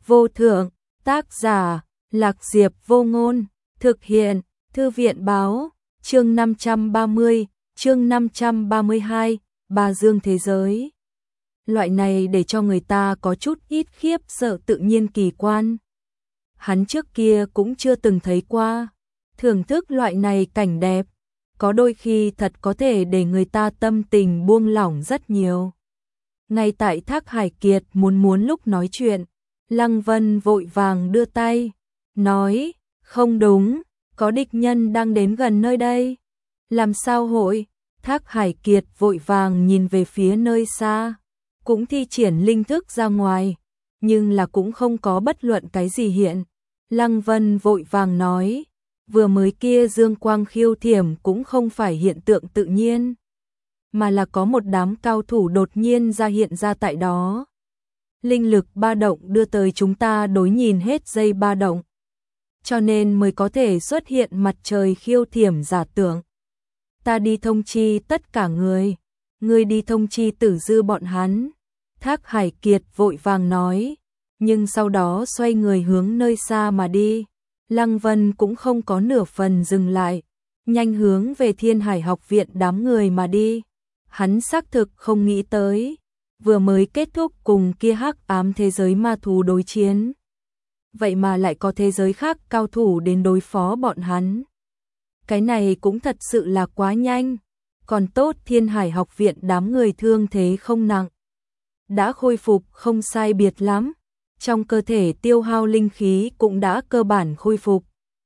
vô thượng, tác giả, Lạc Diệp Vô Ngôn, thực hiện, Thư viện báo, chương 530, chương 532, Bà Dương thế giới. Loại này để cho người ta có chút ít khiếp sợ tự nhiên kỳ quan. Hắn trước kia cũng chưa từng thấy qua, thưởng thức loại này cảnh đẹp, có đôi khi thật có thể để người ta tâm tình buông lỏng rất nhiều. Ngay tại Thác Hải Kiệt muốn lúc nói chuyện, Lăng Vân vội vàng đưa tay, nói, không đúng, có địch nhân đang đến gần nơi đây. Làm sao hội? Thác Hải Kiệt vội vàng nhìn về phía nơi xa, cũng thi triển linh thức ra ngoài, nhưng là cũng không có bất luận cái gì hiện. Lăng Vân vội vàng nói, vừa mới kia dương quang khiêu thiểm cũng không phải hiện tượng tự nhiên, mà là có một đám cao thủ đột nhiên ra hiện ra tại đó. Linh lực ba động đưa tới chúng ta đối nhìn hết dây ba động, cho nên mới có thể xuất hiện mặt trời khiêu thiểm giả tưởng. Ta đi thông chi tất cả người đi thông chi Tử Dư bọn hắn. Thác Hải Kiệt vội vàng nói, nhưng sau đó xoay người hướng nơi xa mà đi. Lăng Vân cũng không có nửa phần dừng lại, nhanh hướng về Thiên Hải học viện đám người mà đi. Hắn xác thực không nghĩ tới, vừa mới kết thúc cùng kia hắc ám thế giới ma thú đối chiến, vậy mà lại có thế giới khác cao thủ đến đối phó bọn hắn. Cái này cũng thật sự là quá nhanh, còn tốt Thiên Hải học viện đám người thương thế không nặng, đã khôi phục không sai biệt lắm, trong cơ thể tiêu hao linh khí cũng đã cơ bản khôi phục.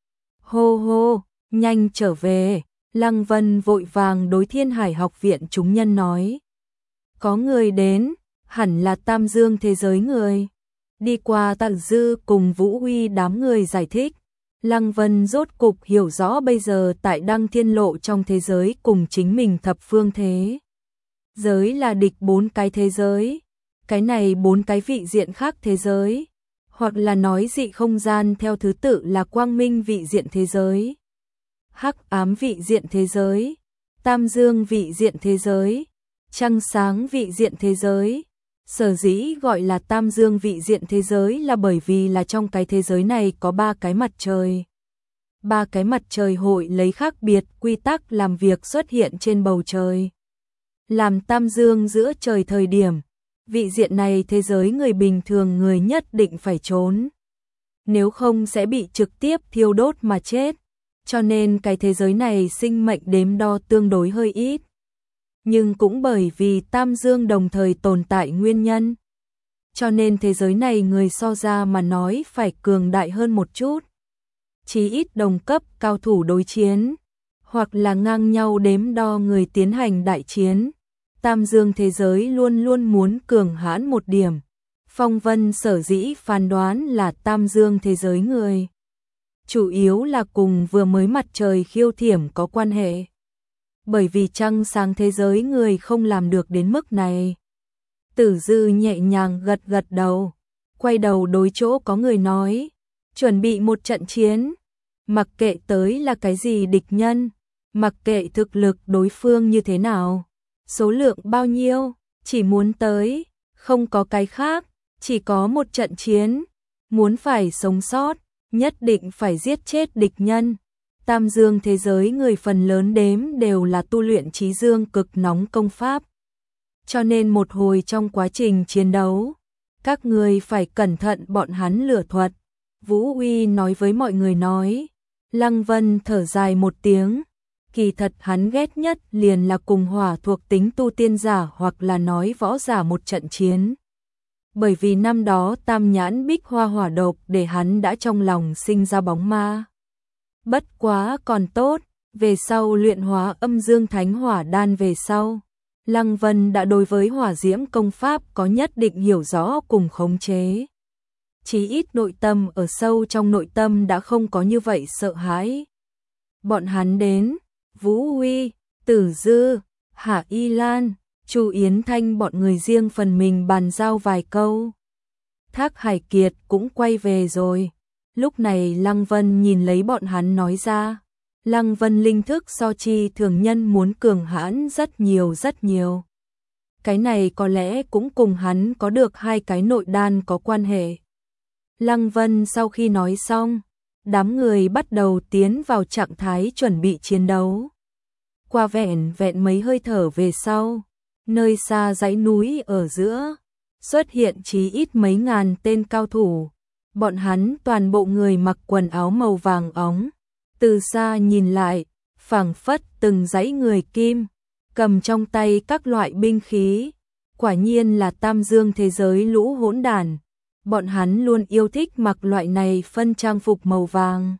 Hô hô, nhanh trở về, Lăng Vân vội vàng đối Thiên Hải học viện chúng nhân nói. Có người đến, hẳn là Tam Dương thế giới người. Đi qua Tử Dư cùng Vũ Huy đám người giải thích, Lăng Vân rốt cục hiểu rõ bây giờ tại Đăng Thiên Lộ trong thế giới cùng chính mình thập phương thế giới là địch 4 cái thế giới. Cái này 4 cái vị diện khác thế giới, hoặc là nói dị không gian theo thứ tự là quang minh vị diện thế giới, hắc ám vị diện thế giới, tam dương vị diện thế giới, trăng sáng vị diện thế giới. Sở dĩ gọi là tam dương vị diện thế giới là bởi vì là trong cái thế giới này có 3 cái mặt trời. 3 cái mặt trời hội lấy khác biệt quy tắc làm việc xuất hiện trên bầu trời, làm tam dương giữa trời thời điểm. Vị diện này thế giới người bình thường người nhất định phải trốn, nếu không sẽ bị trực tiếp thiêu đốt mà chết, cho nên cái thế giới này sinh mệnh đếm đo tương đối hơi ít. Nhưng cũng bởi vì tam dương đồng thời tồn tại nguyên nhân, cho nên thế giới này người so ra mà nói phải cường đại hơn một chút. Chí ít đồng cấp cao thủ đối chiến, hoặc là ngang nhau đếm đo người tiến hành đại chiến. Tam dương thế giới luôn luôn muốn cường hãn một điểm. Phong Vân sở dĩ phán đoán là tam dương thế giới người, chủ yếu là cùng vừa mới mặt trời khiêu thiểm có quan hệ. Bởi vì trăng sáng thế giới người không làm được đến mức này. Tử Dư nhẹ nhàng gật gật đầu, quay đầu đối chỗ có người nói, chuẩn bị một trận chiến, mặc kệ tới là cái gì địch nhân, mặc kệ thực lực đối phương như thế nào, số lượng bao nhiêu, chỉ muốn tới, không có cái khác, chỉ có một trận chiến, muốn phải sống sót, nhất định phải giết chết địch nhân. Tam dương thế giới người phần lớn đếm đều là tu luyện trí dương cực nóng công pháp, cho nên một hồi trong quá trình chiến đấu, các người phải cẩn thận bọn hắn lửa thuật. Vũ Huy nói với mọi người nói. Lăng Vân thở dài một tiếng, kỳ thật hắn ghét nhất liền là cùng hỏa thuộc tính tu tiên giả hoặc là nói võ giả một trận chiến. Bởi vì năm đó Tam Nhãn Bích Hoa hỏa độc để hắn đã trong lòng sinh ra bóng ma. Bất quá còn tốt, về sau luyện hóa âm dương thánh hỏa đan về sau, Lăng Vân đã đối với hỏa diễm công pháp có nhất định hiểu rõ cùng khống chế. Chí ít nội tâm ở sâu trong nội tâm đã không có như vậy sợ hãi. Bọn hắn đến, Vũ Huy, Tử Dư, Hạ Y Lan, Chu Yến Thanh bọn người riêng phần mình bàn giao vài câu. Thác Hải Kiệt cũng quay về rồi. Lúc này Lăng Vân nhìn lấy bọn hắn nói ra. Lăng Vân linh thức so chi thường nhân muốn cường hãn rất nhiều rất nhiều. Cái này có lẽ cũng cùng hắn có được 2 cái nội đan có quan hệ. Lăng Vân sau khi nói xong, đám người bắt đầu tiến vào trạng thái chuẩn bị chiến đấu. Qua vẹn mấy hơi thở về sau, nơi xa dãy núi ở giữa, xuất hiện chí ít mấy ngàn tên cao thủ. Bọn hắn toàn bộ người mặc quần áo màu vàng óng, từ xa nhìn lại, phảng phất từng dãy người kim, cầm trong tay các loại binh khí. Quả nhiên là Tam Dương thế giới lũ hỗn đản. Bọn hắn luôn yêu thích mặc loại này phân trang phục màu vàng.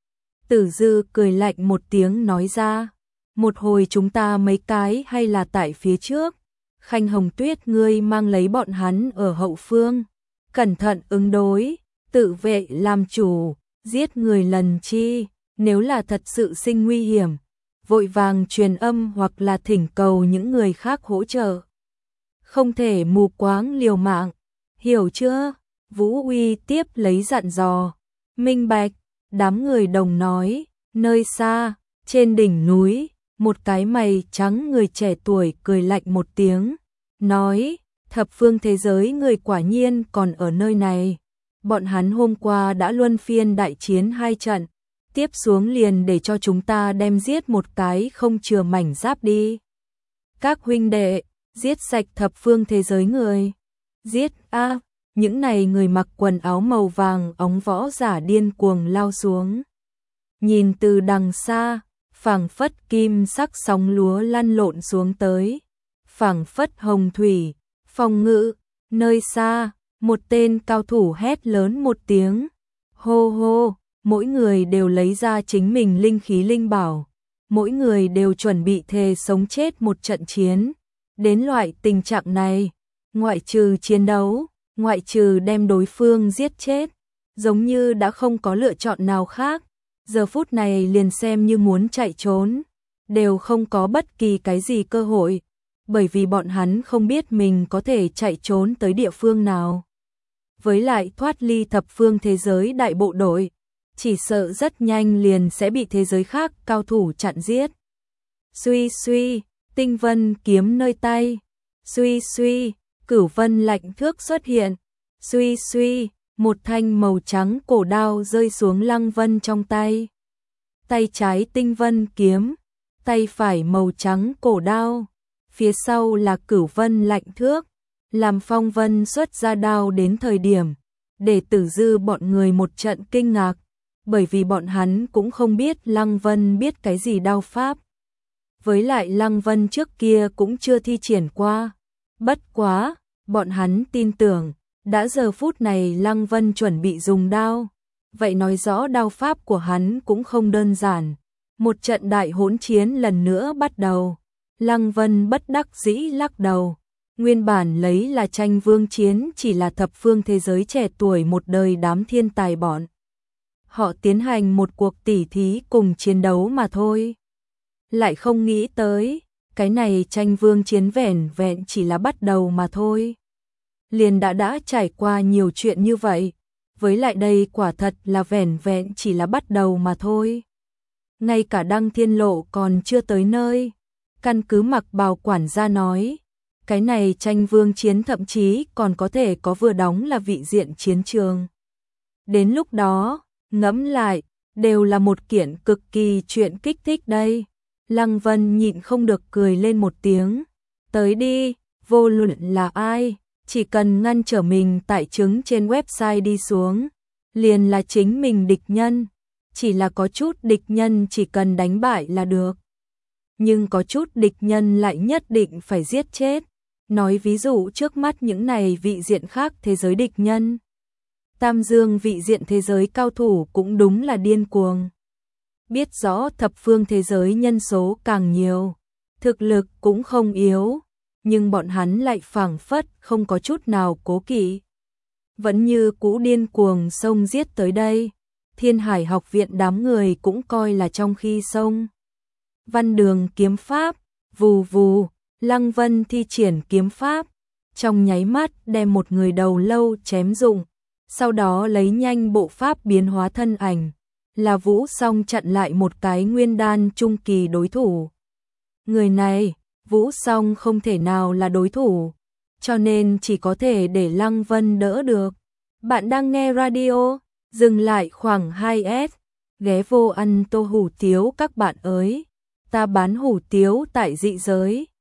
Tử Dư cười lạnh một tiếng nói ra, một hồi chúng ta mấy cái hay là tại phía trước, Khanh Hồng Tuyết ngươi mang lấy bọn hắn ở hậu phương, cẩn thận ứng đối, tự vệ làm chủ, giết người lần chi, nếu là thật sự sinh nguy hiểm, vội vàng truyền âm hoặc là thỉnh cầu những người khác hỗ trợ. Không thể mù quáng liều mạng, hiểu chưa? Vũ Uy tiếp lấy dặn dò. Minh bạch, đám người đồng nói, nơi xa, trên đỉnh núi, một cái mày trắng người trẻ tuổi cười lạnh một tiếng, nói, thập phương thế giới người quả nhiên còn ở nơi này. Bọn hắn hôm qua đã luân phiên đại chiến 2 trận, tiếp xuống liền để cho chúng ta đem giết một cái không chừa mảnh giáp đi. Các huynh đệ, giết sạch thập phương thế giới người. Giết a! Những này người mặc quần áo màu vàng óng võ giả điên cuồng lao xuống. Nhìn từ đằng xa, phảng phất kim sắc sóng lúa lăn lộn xuống tới. Phảng phất hồng thủy, phong ngự, nơi xa, một tên cao thủ hét lớn một tiếng. Hô hô, mỗi người đều lấy ra chính mình linh khí linh bảo. Mỗi người đều chuẩn bị thề sống chết một trận chiến. Đến loại tình trạng này, ngoại trừ chiến đấu, ngoại trừ đem đối phương giết chết, giống như đã không có lựa chọn nào khác. Giờ phút này liền xem như muốn chạy trốn, đều không có bất kỳ cái gì cơ hội, bởi vì bọn hắn không biết mình có thể chạy trốn tới địa phương nào. Với lại thoát ly thập phương thế giới đại bộ đội, chỉ sợ rất nhanh liền sẽ bị thế giới khác cao thủ chặn giết. Suy suy, tinh vân kiếm nơi tay. Suy suy, cửu vân lạnh thước xuất hiện. Suy suy, một thanh màu trắng cổ đao rơi xuống Lăng Vân trong tay. Tay trái tinh vân kiếm, tay phải màu trắng cổ đao. Phía sau là cửu vân lạnh thước. Làm Phong Vân xuất ra đao đến thời điểm, để Tử Dư bọn người một trận kinh ngạc, bởi vì bọn hắn cũng không biết Lăng Vân biết cái gì đao pháp. Với lại Lăng Vân trước kia cũng chưa thi triển qua. Bất quá, bọn hắn tin tưởng, đã giờ phút này Lăng Vân chuẩn bị dùng đao. Vậy nói rõ đao pháp của hắn cũng không đơn giản. Một trận đại hỗn chiến lần nữa bắt đầu. Lăng Vân bất đắc dĩ lắc đầu. Nguyên bản lấy là tranh vương chiến chỉ là thập phương thế giới trẻ tuổi một đời đám thiên tài bọn. Họ tiến hành một cuộc tỉ thí cùng chiến đấu mà thôi. Lại không nghĩ tới, cái này tranh vương chiến vẻn vẹn chỉ là bắt đầu mà thôi. Liền đã trải qua nhiều chuyện như vậy, với lại đây quả thật là vẻn vẹn chỉ là bắt đầu mà thôi. Ngay cả Đăng Thiên Lộ còn chưa tới nơi, căn cứ Mặc Bào quản gia nói, cái này tranh vương chiến thậm chí còn có thể có vừa đóng là vị diện chiến trường. Đến lúc đó, ngẫm lại, đều là một kiện cực kỳ chuyện kích thích đây. Lăng Vân nhịn không được cười lên một tiếng. Tới đi, vô luận là ai, chỉ cần ngăn trở mình tại chứng trên website đi xuống, liền là chính mình địch nhân. Chỉ là có chút địch nhân chỉ cần đánh bại là được. Nhưng có chút địch nhân lại nhất định phải giết chết. Nói ví dụ trước mắt những này vị diện khác thế giới địch nhân. Tam Dương vị diện thế giới cao thủ cũng đúng là điên cuồng. Biết rõ thập phương thế giới nhân số càng nhiều, thực lực cũng không yếu, nhưng bọn hắn lại phảng phất không có chút nào cố kỵ. Vẫn như cũ điên cuồng xông giết tới đây. Thiên Hải học viện đám người cũng coi là trong khi xông. Văn Đường kiếm pháp, vù vù, Lăng Vân thi triển kiếm pháp, trong nháy mắt đem một người đầu lâu chém rụng, sau đó lấy nhanh bộ pháp biến hóa thân ảnh, là Vũ Song chặn lại một cái nguyên đan trung kỳ đối thủ. Người này, Vũ Song không thể nào là đối thủ, cho nên chỉ có thể để Lăng Vân đỡ được. Bạn đang nghe radio, dừng lại khoảng 2S, ghé vô ăn tô hủ tiếu các bạn ơi. Ta bán hủ tiếu tại dị giới.